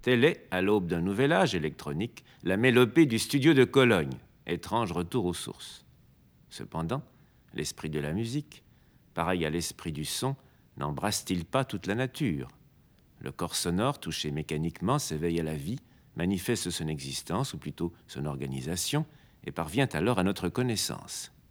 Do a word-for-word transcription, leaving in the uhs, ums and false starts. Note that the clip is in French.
Telle est, à l'aube d'un nouvel âge électronique, la mélopée du studio de Cologne, étrange retour aux sources. Cependant, l'esprit de la musique, pareil à l'esprit du son, n'embrasse-t-il pas toute la nature? Le corps sonore, touché mécaniquement, s'éveille à la vie, manifeste son existence, ou plutôt son organisation, et parvient alors à notre connaissance.